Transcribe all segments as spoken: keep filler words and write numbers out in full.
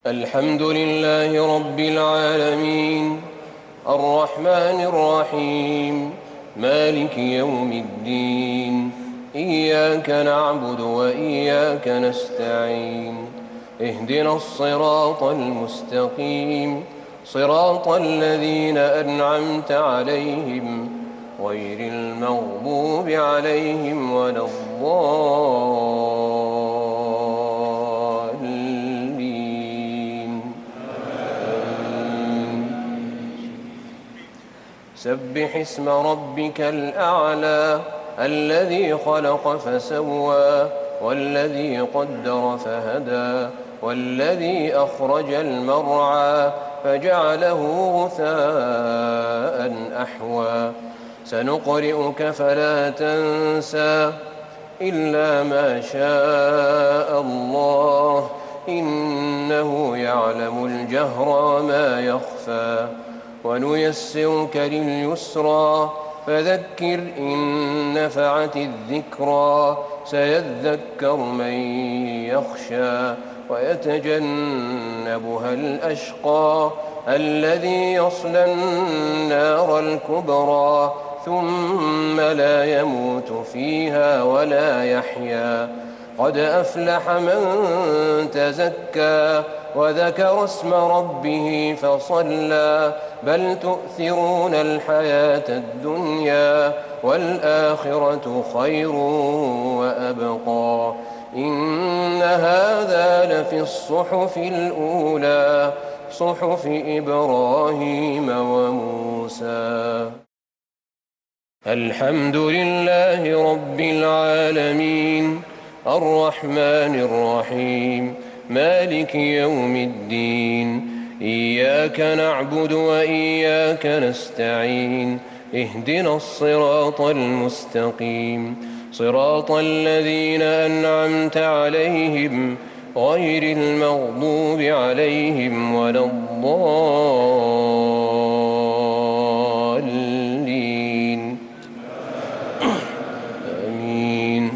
الحمد لله رب العالمين الرحمن الرحيم مالك يوم الدين إياك نعبد وإياك نستعين اهدنا الصراط المستقيم صراط الذين أنعمت عليهم غير المغضوب عليهم ولا الضالين. سبح اسم ربك الأعلى الذي خلق فسوى والذي قدر فهدى والذي أخرج المرعى فجعله غثاء أحوى سنقرئك فلا تنسى إلا ما شاء الله إنه يعلم الجهر وما يخفى ونيسرك لليسرى فذكر إن نفعت الذكرى سيذكر من يخشى ويتجنبها الأشقى الذي يصلى النار الكبرى ثم لا يموت فيها ولا يحيا قد أفلح من تزكى وذكر اسم ربه فصلى بل تؤثرون الحياة الدنيا والآخرة خير وأبقى إن هذا لفي الصحف الأولى صحف إبراهيم وموسى. الحمد لله رب العالمين الرحمن الرحيم مالك يوم الدين إياك نعبد وإياك نستعين اهدنا الصراط المستقيم صراط الذين أنعمت عليهم غير المغضوب عليهم ولا الضالين. آمين.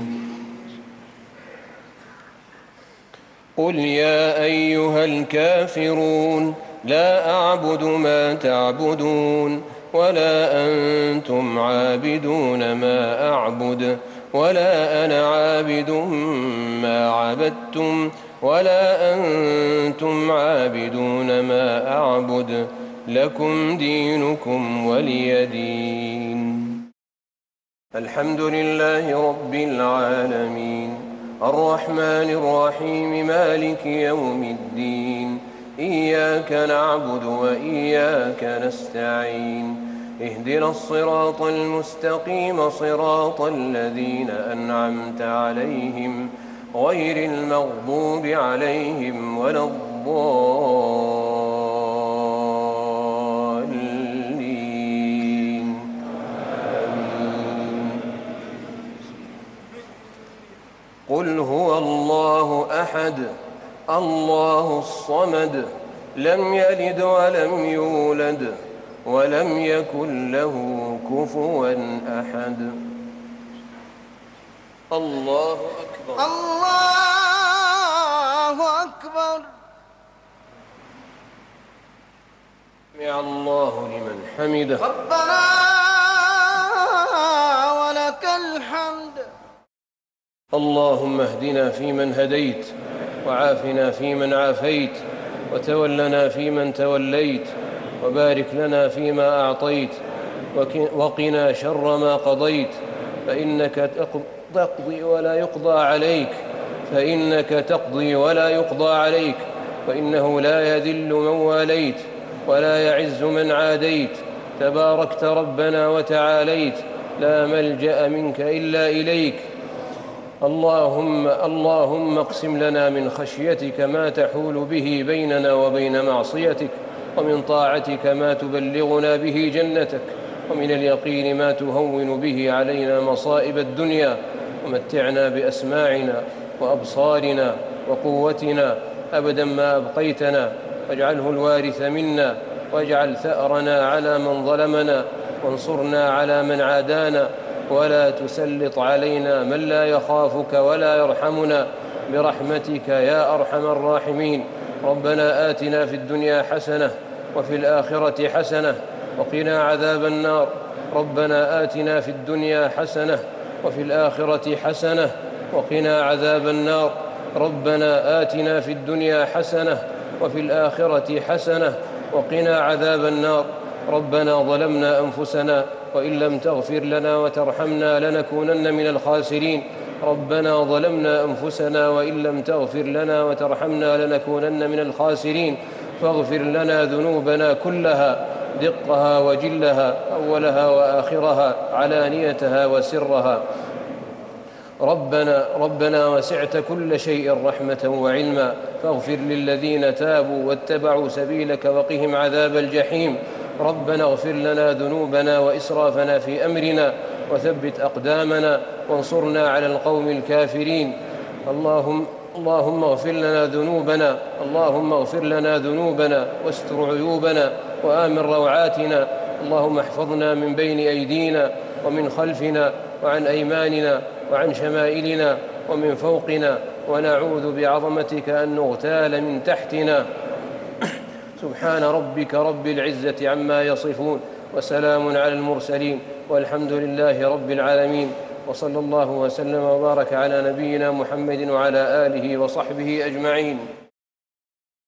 قل يا أيها الكافرون لا أعبد ما تعبدون ولا أنتم عابدون ما أعبد ولا أنا عابد ما عبدتم ولا أنتم عابدون ما أعبد لكم دينكم ولي دين. الحمد لله رب العالمين الرحمن الرحيم مالك يوم الدين إياك نعبد وإياك نستعين اهدنا الصراط المستقيم صراط الذين أنعمت عليهم غير المغضوب عليهم ولا الضالين. آمين. قل هو الله أحد الله الصمد لم يلد ولم يولد ولم يكن له كفوا أحد. الله أكبر. الله أكبر. سمع الله لمن حمده. ربنا ولك الحمد. اللهم اهدنا فيمن هديت وعافنا فيمن عافيت وتولنا فيمن توليت وبارك لنا فيما أعطيت وقنا شر ما قضيت فإنك تقضي ولا يقضى عليك فإنك تقضي ولا يقضى عليك وإنه لا يذل من واليت ولا يعز من عاديت تباركت ربنا وتعاليت لا ملجأ منك إلا إليك. اللهم اللهم اقسم لنا من خشيتك ما تحول به بيننا وبين معصيتك ومن طاعتك ما تبلغنا به جنتك ومن اليقين ما تهون به علينا مصائب الدنيا ومتعنا بأسماعنا وأبصارنا وقوتنا أبدا ما أبقيتنا واجعله الوارث منا واجعل ثأرنا على من ظلمنا وانصرنا على من عادانا ولا تسلط علينا من لا يخافك ولا يرحمنا برحمتك يا أرحم الراحمين. ربنا آتنا في الدنيا حسنة وفي الآخرة حسنة وقنا عذاب النار. ربنا آتنا في الدنيا حسنة وفي الآخرة حسنة وقنا عذاب النار. ربنا آتنا في الدنيا حسنة وفي الآخرة حسنة وقنا عذاب النار. ربنا ظلمنا أنفسنا وإن لم تغفر لنا وترحمنا لنكونن من الخاسرين. ربنا ظلمنا أنفسنا وإن لم تغفر لنا وترحمنا لنكونن من الخاسرين. فاغفر لنا ذنوبنا كلها دقها وجلها أولها وآخرها علانيتها وسرها. ربنا ربنا وسعت كل شيء رحمة وعلما فاغفر للذين تابوا واتبعوا سبيلك وقهم عذاب الجحيم. ربنا اغفر لنا ذنوبنا وإسرافنا في أمرنا وثبت أقدامنا وانصرنا على القوم الكافرين. اللهم اللهم اغفر لنا ذنوبنا اللهم اغفر لنا ذنوبنا واستر عيوبنا وآمن روعاتنا. اللهم احفظنا من بين أيدينا ومن خلفنا وعن أيماننا وعن شمائلنا ومن فوقنا ونعوذ بعظمتك أن نغتال من تحتنا. سبحان ربك رب العزة عما يصفون وسلام على المرسلين والحمد لله رب العالمين. وصلى الله وسلم وبارك على نبينا محمد وعلى آله وصحبه أجمعين.